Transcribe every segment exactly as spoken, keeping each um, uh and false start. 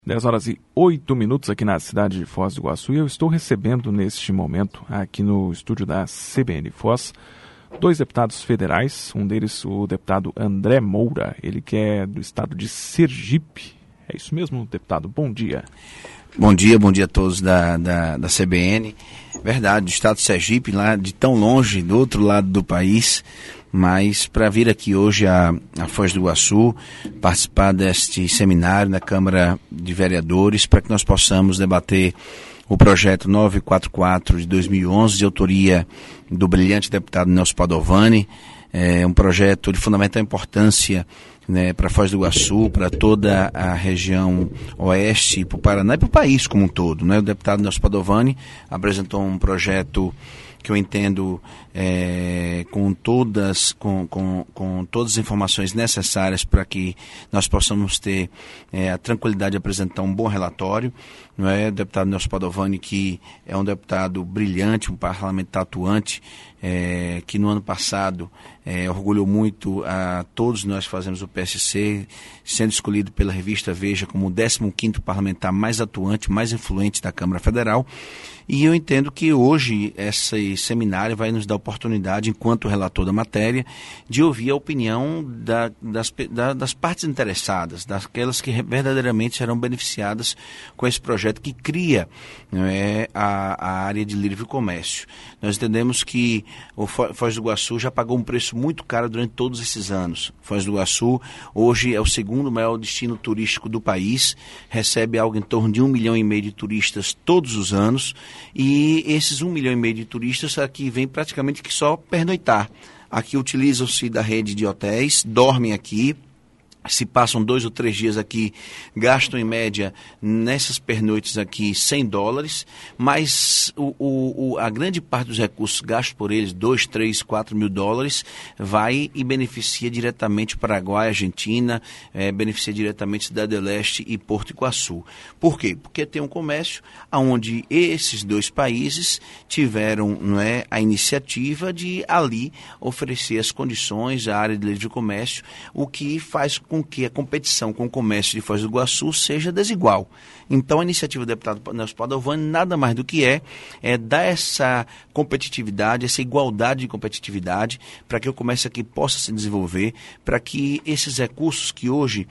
dez horas e oito minutos aqui na cidade de Foz do Iguaçu, e eu estou recebendo neste momento, aqui no estúdio da C B N Foz, dois deputados federais, um deles o deputado André Moura, ele que é do estado de Sergipe. É isso mesmo, deputado? Bom dia. Bom dia, bom dia a todos da, da, da C B N. Verdade, do estado de Sergipe, lá de tão longe, do outro lado do país, mas para vir aqui hoje a, a Foz do Iguaçu, participar deste seminário na Câmara de Vereadores, para que nós possamos debater o projeto novecentos e quarenta e quatro de dois mil e onze, de autoria do brilhante deputado Nelson Padovani. É um projeto de fundamental importância, né, para Foz do Iguaçu, para toda a região oeste, para o Paraná e para o país como um todo, né? O deputado Nelson Padovani apresentou um projeto que eu entendo é, com, todas, com, com, com todas as informações necessárias para que nós possamos ter é, a tranquilidade de apresentar um bom relatório. Não é? O deputado Nelson Padovani, que é um deputado brilhante, um parlamentar atuante, é, que no ano passado é, orgulhou muito a todos nós que fazemos o P S C, sendo escolhido pela revista Veja como o décimo quinto parlamentar mais atuante, mais influente da Câmara Federal. E eu entendo que hoje esse seminário vai nos dar a oportunidade, enquanto relator da matéria, de ouvir a opinião da, das, da, das partes interessadas, daquelas que verdadeiramente serão beneficiadas com esse projeto que cria, né, a, a área de livre comércio. Nós entendemos que o Foz do Iguaçu já pagou um preço muito caro durante todos esses anos. Foz do Iguaçu hoje é o segundo maior destino turístico do país, recebe algo em torno de um milhão e meio de turistas todos os anos, e esses um milhão e meio de turistas aqui vêm praticamente que só pernoitar. Aqui utilizam-se da rede de hotéis, dormem aqui, se passam dois ou três dias aqui, gastam em média nessas pernoites aqui cem dólares, mas o, o, a grande parte dos recursos gastos por eles, dois, três, quatro mil dólares, vai e beneficia diretamente Paraguai, Argentina, é, beneficia diretamente Cidade do Leste e Porto Iguaçu. Por quê? Porque tem um comércio onde esses dois países tiveram, não é, a iniciativa de ali oferecer as condições, a área de livre comércio, o que faz com que a competição com o comércio de Foz do Iguaçu seja desigual. Então, a iniciativa do deputado Nelson Padovani nada mais do que é, é dar essa competitividade, essa igualdade de competitividade, para que o comércio aqui possa se desenvolver, para que esses recursos que hoje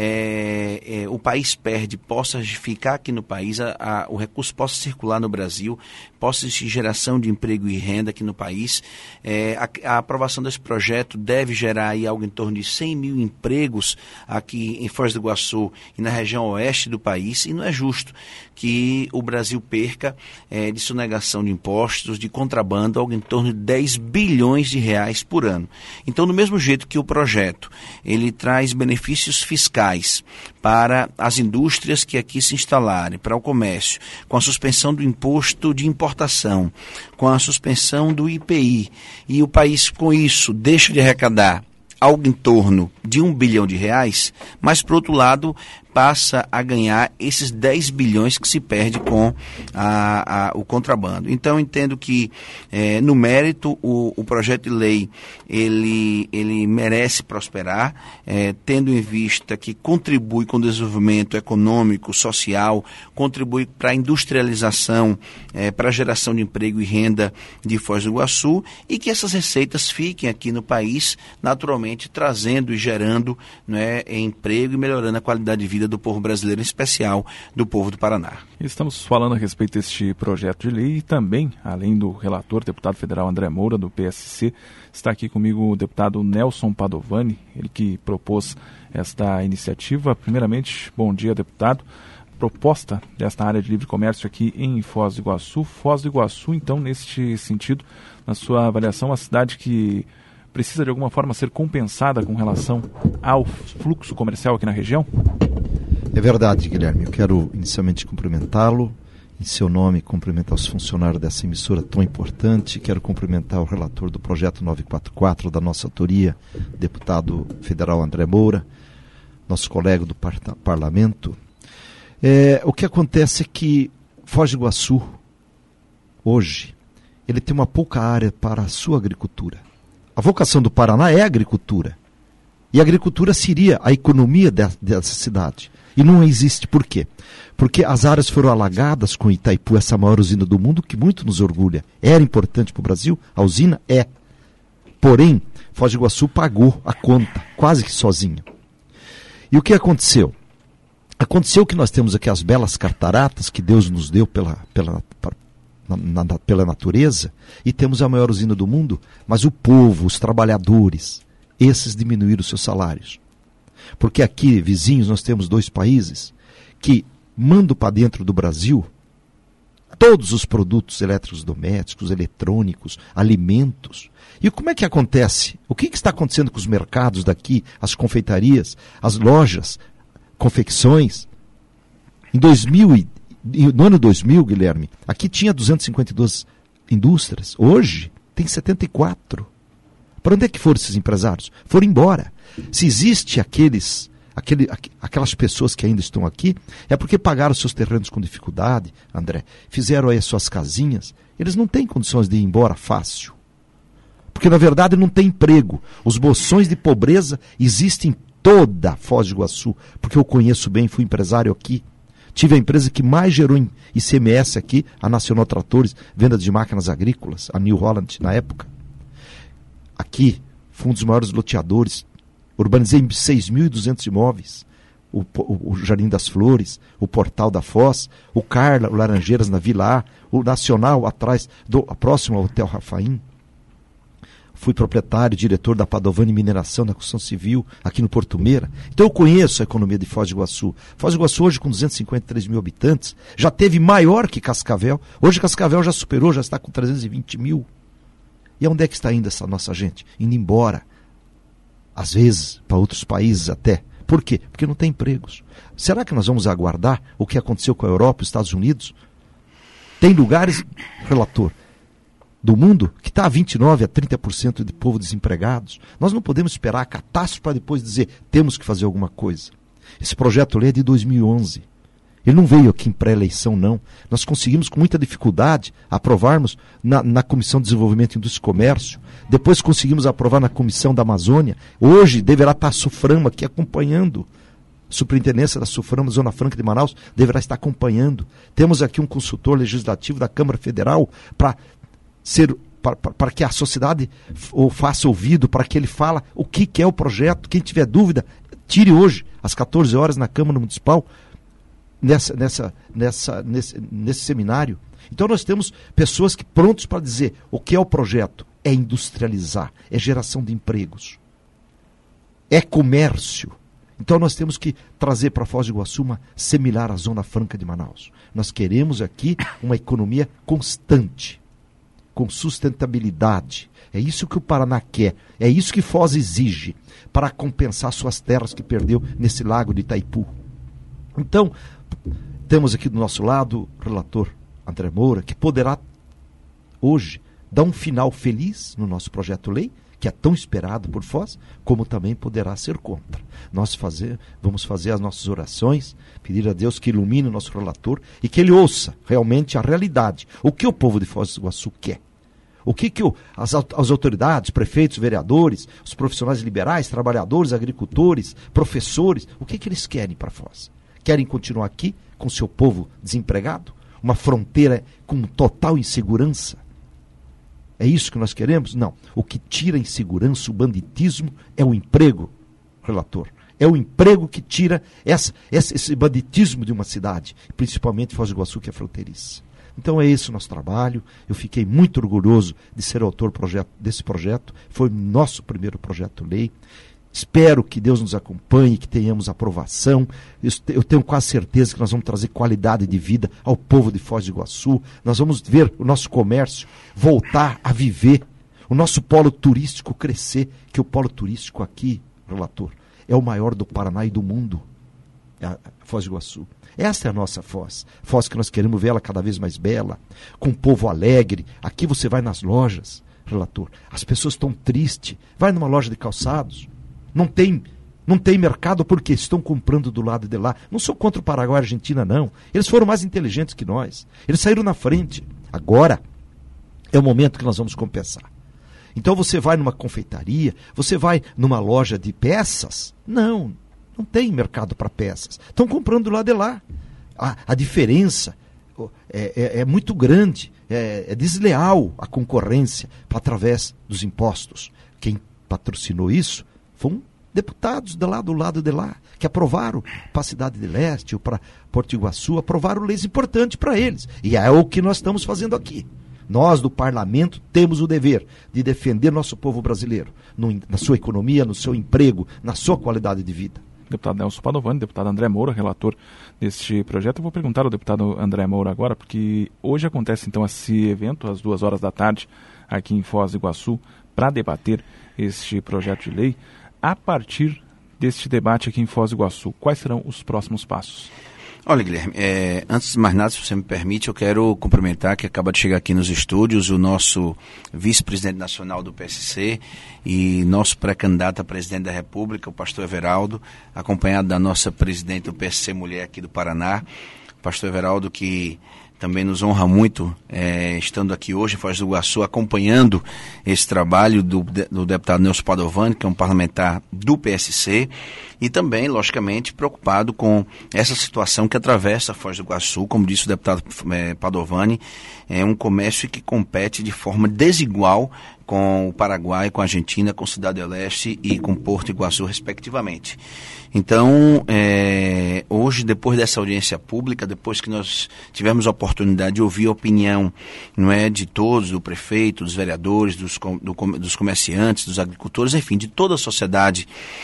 é, é, o país perde, possa ficar aqui no país, a, a, o recurso possa circular no Brasil, possa existir geração de emprego e renda aqui no país. É, a, a aprovação desse projeto deve gerar aí algo em torno de cem mil empregos aqui em Foz do Iguaçu e na região oeste do país, e não é justo que o Brasil perca é, de sonegação de impostos, de contrabando, algo em torno de dez bilhões de reais por ano. Então, do mesmo jeito que o projeto ele traz benefícios fiscais para as indústrias que aqui se instalarem, para o comércio, com a suspensão do imposto de importação, com a suspensão do I P I, e o país com isso deixa de arrecadar algo em torno de um bilhão de reais, mas, por outro lado, passa a ganhar esses dez bilhões que se perde com a, a, o contrabando. Então, eu entendo que, é, no mérito, o, o projeto de lei ele, ele merece prosperar, é, tendo em vista que contribui com o desenvolvimento econômico, social, contribui para a industrialização, é, para a geração de emprego e renda de Foz do Iguaçu, e que essas receitas fiquem aqui no país, naturalmente trazendo e gerando, né, emprego e melhorando a qualidade de vida do povo brasileiro, em especial do povo do Paraná. Estamos falando a respeito deste projeto de lei e também, além do relator, deputado federal André Moura, do P S C, está aqui comigo o deputado Nelson Padovani, ele que propôs esta iniciativa. Primeiramente, bom dia, deputado. Proposta desta área de livre comércio aqui em Foz do Iguaçu. Foz do Iguaçu, então, neste sentido, na sua avaliação, uma cidade que precisa de alguma forma ser compensada com relação ao fluxo comercial aqui na região? É verdade, Guilherme. Eu quero inicialmente cumprimentá-lo, em seu nome, cumprimentar os funcionários dessa emissora tão importante. Quero cumprimentar o relator do projeto novecentos e quarenta e quatro, da nossa autoria, deputado federal André Moura, nosso colega do par- parlamento. É, o que acontece é que Foz do Iguaçu, hoje, ele tem uma pouca área para a sua agricultura. A vocação do Paraná é a agricultura. E a agricultura seria a economia de, dessa cidade. E não existe. Por quê? Porque as áreas foram alagadas com Itaipu, essa maior usina do mundo, que muito nos orgulha. Era importante para o Brasil? A usina é. Porém, Foz do Iguaçu pagou a conta, quase que sozinho. E o que aconteceu? Aconteceu que nós temos aqui as belas cataratas que Deus nos deu pela, pela, na, na, pela natureza, e temos a maior usina do mundo, mas o povo, os trabalhadores, esses diminuíram seus salários. Porque aqui, vizinhos, nós temos dois países que mandam para dentro do Brasil todos os produtos elétricos domésticos, eletrônicos, alimentos. E como é que acontece? O que, que está acontecendo com os mercados daqui, as confeitarias, as lojas, confecções? Em dois mil, no ano dois mil, Guilherme, aqui tinha duzentas e cinquenta e duas indústrias. Hoje tem setenta e quatro. Para onde é que foram esses empresários? Foram embora. Se existe aqueles, aquele, aquelas pessoas que ainda estão aqui, é porque pagaram seus terrenos com dificuldade, André, fizeram aí as suas casinhas, eles não têm condições de ir embora fácil. Porque, na verdade, não tem emprego. Os bolsões de pobreza existem em toda Foz do Iguaçu, porque eu conheço bem, fui empresário aqui. Tive a empresa que mais gerou em I C M S aqui, a Nacional Tratores, venda de máquinas agrícolas, a New Holland na época. Aqui, fui um dos maiores loteadores, urbanizei seis mil e duzentos imóveis, o, o, o Jardim das Flores, o Portal da Foz, o Carla, o Laranjeiras na Vila A, o Nacional atrás, do, próximo ao Hotel Rafaim. Fui proprietário, diretor da Padovani Mineração na construção civil, aqui no Porto Meira. Então eu conheço a economia de Foz do Iguaçu. Foz do Iguaçu hoje com duzentos e cinquenta e três mil habitantes, já teve maior que Cascavel. Hoje Cascavel já superou, já está com trezentos e vinte mil. E onde é que está indo essa nossa gente? Indo embora. Às vezes, para outros países até. Por quê? Porque não tem empregos. Será que nós vamos aguardar o que aconteceu com a Europa e os Estados Unidos? Tem lugares, relator, do mundo que está a vinte e nove por cento a trinta por cento de povo desempregados. Nós não podemos esperar a catástrofe para depois dizer temos que fazer alguma coisa. Esse projeto-lei é de dois mil e onze. Ele não veio aqui em pré-eleição, não. Nós conseguimos com muita dificuldade aprovarmos na, na Comissão de Desenvolvimento, Indústria e Comércio. Depois conseguimos aprovar na Comissão da Amazônia. Hoje deverá estar a Suframa aqui acompanhando. A Superintendência da Suframa, Zona Franca de Manaus, deverá estar acompanhando. Temos aqui um consultor legislativo da Câmara Federal para ser para que a sociedade o faça ouvido, para que ele fale o que, que é o projeto. Quem tiver dúvida, tire hoje, às quatorze horas, na Câmara Municipal, nessa, nessa, nessa, nesse, nesse seminário. Então nós temos pessoas que prontos para dizer o que é o projeto. É industrializar, é geração de empregos, é comércio. Então nós temos que trazer para Foz do Iguaçu uma similar à Zona Franca de Manaus. Nós queremos aqui uma economia constante, com sustentabilidade. É isso que o Paraná quer, é isso que Foz exige para compensar suas terras que perdeu nesse lago de Itaipu. Então, temos aqui do nosso lado o relator André Moura, que poderá hoje dar um final feliz no nosso projeto-lei, que é tão esperado por Foz, como também poderá ser contra. Nós fazer, vamos fazer as nossas orações, pedir a Deus que ilumine o nosso relator e que ele ouça realmente a realidade, o que o povo de Foz do Iguaçu quer. O que, que o, as, as autoridades, prefeitos, vereadores, os profissionais liberais, trabalhadores, agricultores, professores, o que, que eles querem para Foz? Querem continuar aqui com seu povo desempregado? Uma fronteira com total insegurança? É isso que nós queremos? Não. O que tira a insegurança, o banditismo, é o emprego, relator. É o emprego que tira essa, essa, esse banditismo de uma cidade, principalmente Foz do Iguaçu, que é fronteiriça. Então é esse o nosso trabalho. Eu fiquei muito orgulhoso de ser autor projeto, desse projeto. Foi o nosso primeiro projeto-lei. Espero que Deus nos acompanhe, que tenhamos aprovação. Eu tenho quase certeza que nós vamos trazer qualidade de vida ao povo de Foz do Iguaçu. Nós vamos ver o nosso comércio voltar a viver, o nosso polo turístico crescer, que o polo turístico aqui, relator, é o maior do Paraná e do mundo, a Foz do Iguaçu. Esta é a nossa Foz. Foz que nós queremos ver ela cada vez mais bela, com um povo alegre. Aqui você vai nas lojas, relator, as pessoas estão tristes. Vai numa loja de calçados, Não tem, não tem mercado porque estão comprando do lado de lá. Não sou contra o Paraguai e a Argentina, não. Eles foram mais inteligentes que nós. Eles saíram na frente. Agora é o momento que nós vamos compensar. Então você vai numa confeitaria, você vai numa loja de peças. Não, Não tem mercado para peças. Estão comprando lá de lá. A, a diferença é, é, é muito grande, é, é desleal a concorrência através dos impostos. Quem patrocinou isso foram deputados de lá do lado de lá, que aprovaram para a Cidade de Leste ou para Porto Iguaçu, aprovaram leis importantes para eles. E é o que nós estamos fazendo aqui. Nós, do parlamento, temos o dever de defender nosso povo brasileiro, no, na sua economia, no seu emprego, na sua qualidade de vida. Deputado Nelson Padovani, deputado André Moura, relator deste projeto. Eu vou perguntar ao deputado André Moura agora, porque hoje acontece então esse evento, às duas horas da tarde, aqui em Foz do Iguaçu, para debater este projeto de lei. A partir deste debate aqui em Foz do Iguaçu, quais serão os próximos passos? Olha, Guilherme, é, antes de mais nada, se você me permite, eu quero cumprimentar, que acaba de chegar aqui nos estúdios, o nosso vice-presidente nacional do P S C e nosso pré-candidato a presidente da República, o pastor Everaldo, acompanhado da nossa presidente do P S C Mulher aqui do Paraná, pastor Everaldo, que também nos honra muito, é, estando aqui hoje em Foz do Iguaçu, acompanhando esse trabalho do, do deputado Nelson Padovani, que é um parlamentar do P S C, e também, logicamente, preocupado com essa situação que atravessa Foz do Iguaçu. Como disse o deputado é, Padovani, é um comércio que compete de forma desigual com o Paraguai, com a Argentina, com Cidade do Leste e com Porto Iguaçu, respectivamente. Então, é, hoje, depois dessa audiência pública, depois que nós tivemos a oportunidade de ouvir a opinião, não é, de todos, do prefeito, dos vereadores, dos, do, dos comerciantes, dos agricultores, enfim, de toda a sociedade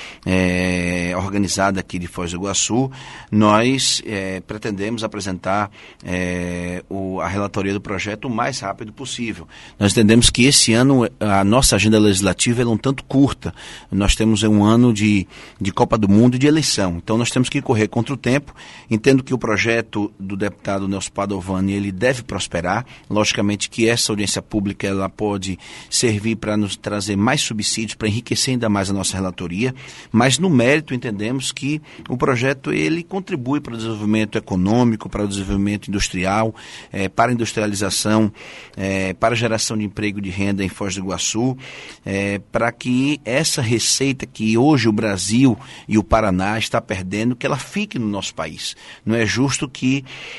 é, organizada aqui de Foz do Iguaçu, nós é, pretendemos apresentar é, o, a relatoria do projeto o mais rápido possível. Nós entendemos que esse ano a nossa agenda legislativa é um tanto curta. Nós temos um ano de, de Copa do Mundo e de eleição. Então nós temos que correr contra o tempo. Entendo que o projeto do deputado Nelson Padovani, ele deve prosperar. Logicamente que essa audiência pública ela pode servir para nos trazer mais subsídios, para enriquecer ainda mais a nossa relatoria. Mas no mérito entendemos que o projeto ele contribui para o desenvolvimento econômico, para o desenvolvimento industrial, eh, para a industrialização, eh, para a geração de emprego e de renda em Foz do Iguaçu, é, para que essa receita que hoje o Brasil e o Paraná está perdendo, que ela fique no nosso país. Não é justo que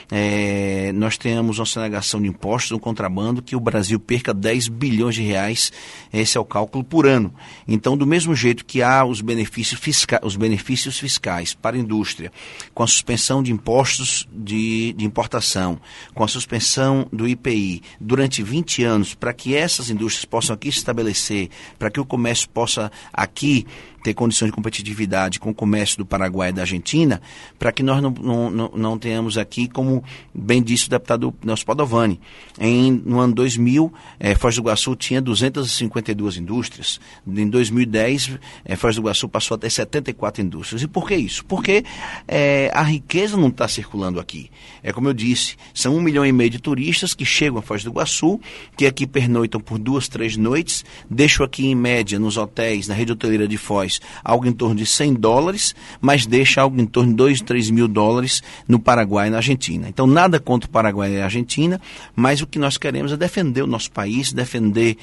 é, nós tenhamos uma sonegação de impostos, um contrabando, que o Brasil perca dez bilhões de reais, esse é o cálculo por ano. Então, do mesmo jeito que há os benefícios, fisca, os benefícios fiscais para a indústria, com a suspensão de impostos de, de importação, com a suspensão do I P I durante vinte anos, para que essas indústrias possam aqui se estabelecer, para que o comércio possa aqui ter condições de competitividade com o comércio do Paraguai e da Argentina, para que nós não, não, não, não tenhamos aqui, como bem disse o deputado Nelson Padovani, em, no ano dois mil, eh, Foz do Iguaçu tinha duzentas e cinquenta e duas indústrias, em dois mil e dez, eh, Foz do Iguaçu passou a ter setenta e quatro indústrias. E por que isso? Porque eh, a riqueza não está circulando aqui. É como eu disse, são um milhão e meio de turistas que chegam a Foz do Iguaçu, que aqui pernoitam por duas, três noites, deixam aqui em média nos hotéis, na rede hoteleira de Foz, algo em torno de cem dólares, mas deixa algo em torno de dois, três mil dólares no Paraguai e na Argentina. Então, nada contra o Paraguai e a Argentina, mas o que nós queremos é defender o nosso país, defender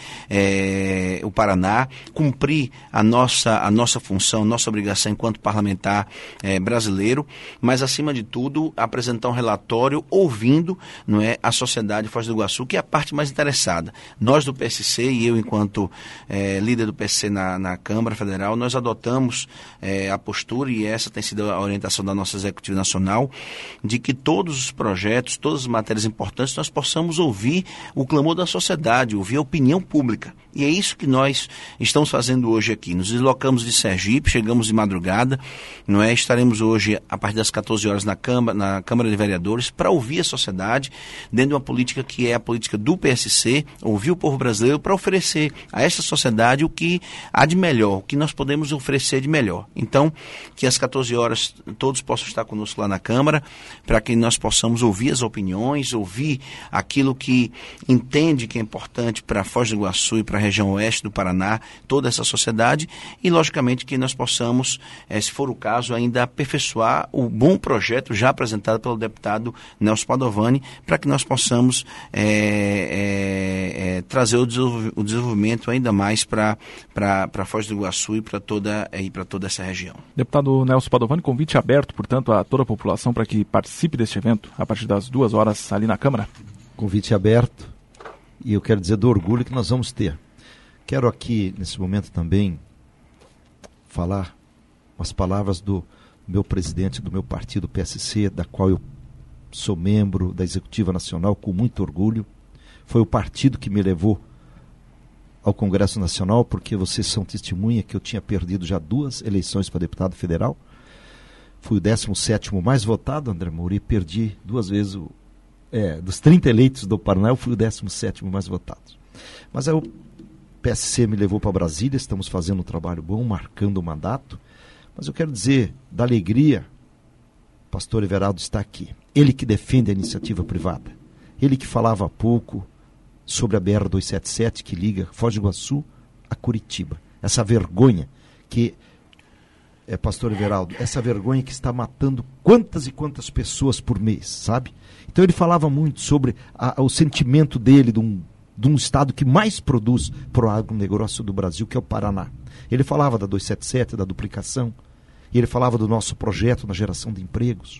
é, o Paraná, cumprir a nossa, a nossa função, nossa obrigação enquanto parlamentar é, brasileiro, mas, acima de tudo, apresentar um relatório ouvindo, não é, a sociedade de Foz do Iguaçu, que é a parte mais interessada. Nós do P S C e eu, enquanto é, líder do P S C na, na Câmara Federal, nós adotamos é, a postura, e essa tem sido a orientação da nossa Executiva Nacional, de que todos os projetos, todas as matérias importantes, nós possamos ouvir o clamor da sociedade, ouvir a opinião pública. E é isso que nós estamos fazendo hoje aqui. Nos deslocamos de Sergipe, chegamos de madrugada, não é? Estaremos hoje, a partir das quatorze horas, na Câmara, na Câmara de Vereadores, para ouvir a sociedade, dentro de uma política que é a política do P S C, ouvir o povo brasileiro, para oferecer a essa sociedade o que há de melhor, o que nós podemos oferecer de melhor. Então, que às quatorze horas todos possam estar conosco lá na Câmara, para que nós possamos ouvir as opiniões, ouvir aquilo que entende que é importante para Foz do Iguaçu e para a região oeste do Paraná, toda essa sociedade, e logicamente que nós possamos, eh, se for o caso, ainda aperfeiçoar o bom projeto já apresentado pelo deputado Nelson Padovani, para que nós possamos eh, eh, eh, trazer o desenvolvimento ainda mais para para Foz do Iguaçu e para todo toda, e para toda essa região. Deputado Nelson Padovani, convite aberto, portanto, a toda a população para que participe deste evento a partir das duas horas ali na Câmara? Convite aberto, e eu quero dizer do orgulho que nós vamos ter. Quero aqui, nesse momento também, falar umas palavras do meu presidente do meu partido, P S C, da qual eu sou membro da Executiva Nacional com muito orgulho. Foi o partido que me levou ao Congresso Nacional, porque vocês são testemunha que eu tinha perdido já duas eleições para deputado federal. Fui o décimo sétimo mais votado, André Moura, e perdi duas vezes, o, é, dos trinta eleitos do Paraná, eu fui o décimo sétimo mais votado. Mas aí o P S C me levou para Brasília, estamos fazendo um trabalho bom, marcando o mandato. Mas eu quero dizer, da alegria, o pastor Everaldo está aqui. Ele que defende a iniciativa privada. Ele que falava há pouco sobre a B R duzentos e setenta e sete que liga Foz do Iguaçu a Curitiba. Essa vergonha que, é, pastor Everaldo, essa vergonha que está matando quantas e quantas pessoas por mês, sabe? Então ele falava muito sobre a, o sentimento dele de um, de um estado que mais produz para o agronegócio do Brasil, que é o Paraná. Ele falava da duzentos e setenta e sete, da duplicação, e ele falava do nosso projeto na geração de empregos.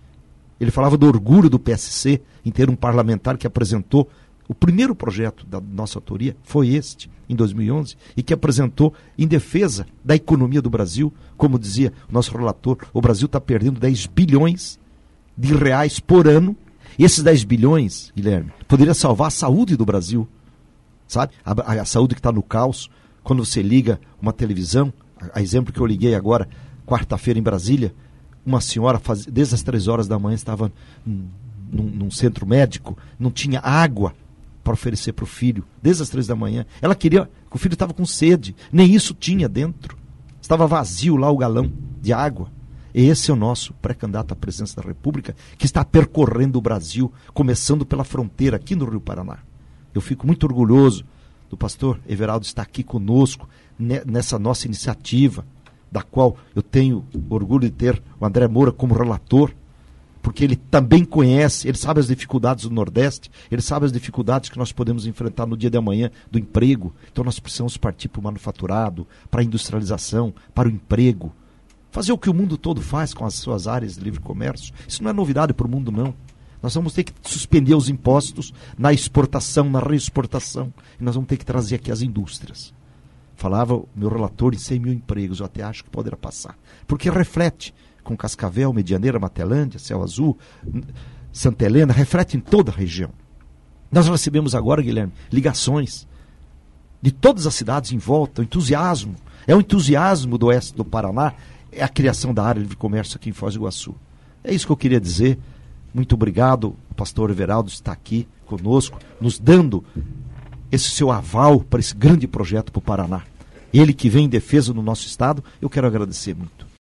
Ele falava do orgulho do P S C em ter um parlamentar que apresentou o primeiro projeto da nossa autoria, foi este, em dois mil e onze, e que apresentou em defesa da economia do Brasil. Como dizia o nosso relator, o Brasil está perdendo dez bilhões de reais por ano, e esses dez bilhões, Guilherme, poderia salvar a saúde do Brasil, sabe? A, a, a saúde que está no caos. Quando você liga uma televisão, a, a exemplo que eu liguei agora, quarta-feira em Brasília, uma senhora, faz, desde as três horas da manhã, estava num, num, num centro médico, não tinha água para oferecer para o filho, desde as três da manhã. Ela queria, o filho estava com sede, nem isso tinha dentro. Estava vazio lá o galão de água. E esse é o nosso pré-candidato à presidência da República, que está percorrendo o Brasil, começando pela fronteira aqui no Rio Paraná. Eu fico muito orgulhoso do pastor Everaldo estar aqui conosco, nessa nossa iniciativa, da qual eu tenho orgulho de ter o André Moura como relator, porque ele também conhece, ele sabe as dificuldades do Nordeste, ele sabe as dificuldades que nós podemos enfrentar no dia de amanhã do emprego. Então nós precisamos partir para o manufaturado, para a industrialização, para o emprego. Fazer o que o mundo todo faz com as suas áreas de livre comércio. Isso não é novidade para o mundo, não. Nós vamos ter que suspender os impostos na exportação, na reexportação. E nós vamos ter que trazer aqui as indústrias. Falava o meu relator em cem mil empregos, eu até acho que poderá passar. Porque reflete com Cascavel, Medianeira, Matelândia, Céu Azul, Santa Helena, reflete em toda a região. Nós recebemos agora, Guilherme, ligações de todas as cidades em volta, o entusiasmo. É o entusiasmo do oeste do Paraná, é a criação da área de livre comércio aqui em Foz do Iguaçu. É isso que eu queria dizer. Muito obrigado, o pastor Everaldo está aqui conosco, nos dando esse seu aval para esse grande projeto para o Paraná. Ele que vem em defesa do nosso estado, eu quero agradecer muito.